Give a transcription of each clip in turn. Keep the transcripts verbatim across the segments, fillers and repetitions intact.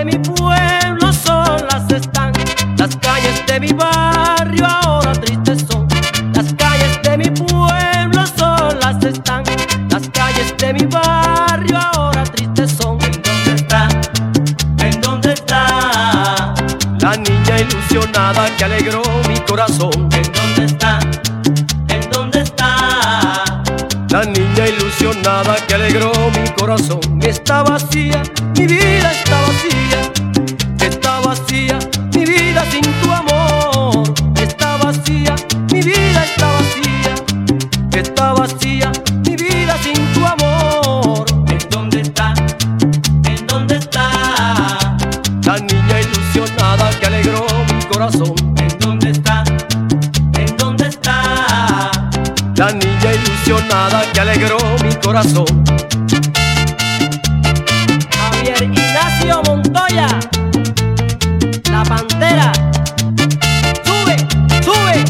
mi pueblo solas están, las calles de mi barrio ahora tristes son. Las calles de mi pueblo solas están, las calles de mi barrio ahora tristes son. ¿En dónde está? ¿En dónde está? La niña ilusionada que alegró mi corazón. ¿En dónde está? ¿En dónde está? La niña ilusionada que alegró mi corazón. Está vacía, mi vida está vacía. Está vacía, mi vida sin tu amor. Está vacía, mi vida está vacía. Está vacía, mi vida sin tu amor. ¿En dónde está? ¿En dónde está? La niña ilusionada que alegró mi corazón. ¿En dónde está? ¿En dónde está? La niña ilusionada que alegró mi corazón. Javier Ignacio Montoya, La Pantera. Sube, sube.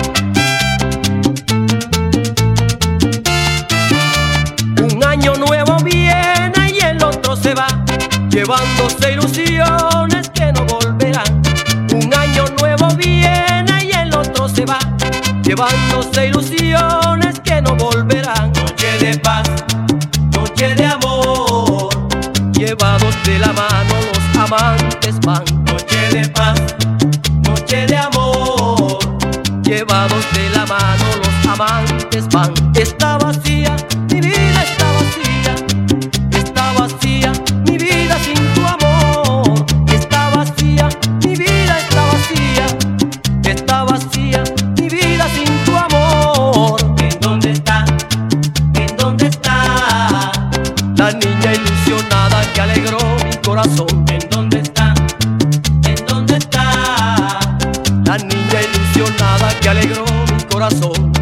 Un año nuevo viene y el otro se va, llevándose ilusiones que no volverán. Un año nuevo viene y el otro se va, llevándose ilusiones que no volverán. Noche de paz, noche de amor, Llevados de la mano los amantes van. noche de paz, noche de amor. Llevados de la mano los amantes van. Está vacía, mi vida está vacía. Está vacía, mi vida sin tu amor. Está vacía, mi vida está vacía. Está vacía, mi vida sin tu amor. ¿En dónde está? ¿En dónde está? La niña ilusionada que alegró mi corazón. ¿En dónde está? ¿En dónde está? La niña ilusionada que alegró mi corazón.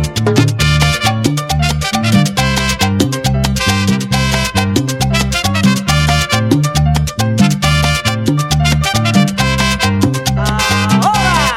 Ahora.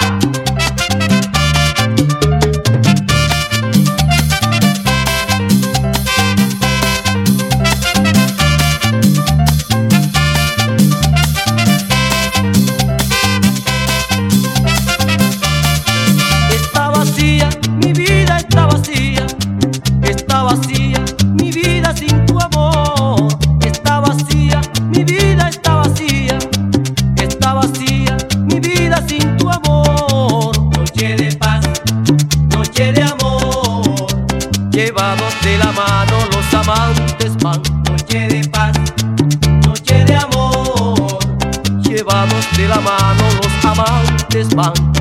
Está vacía, mi vida está vacía. Está vacía, mi vida sin tu amor. Está vacía, mi vida está vacía. Está vacía, mi vida sin tu amor. Noche de paz, noche de amor, Llevados de la mano los amantes van. noche de paz, noche de amor. Llevados de la mano los amantes van.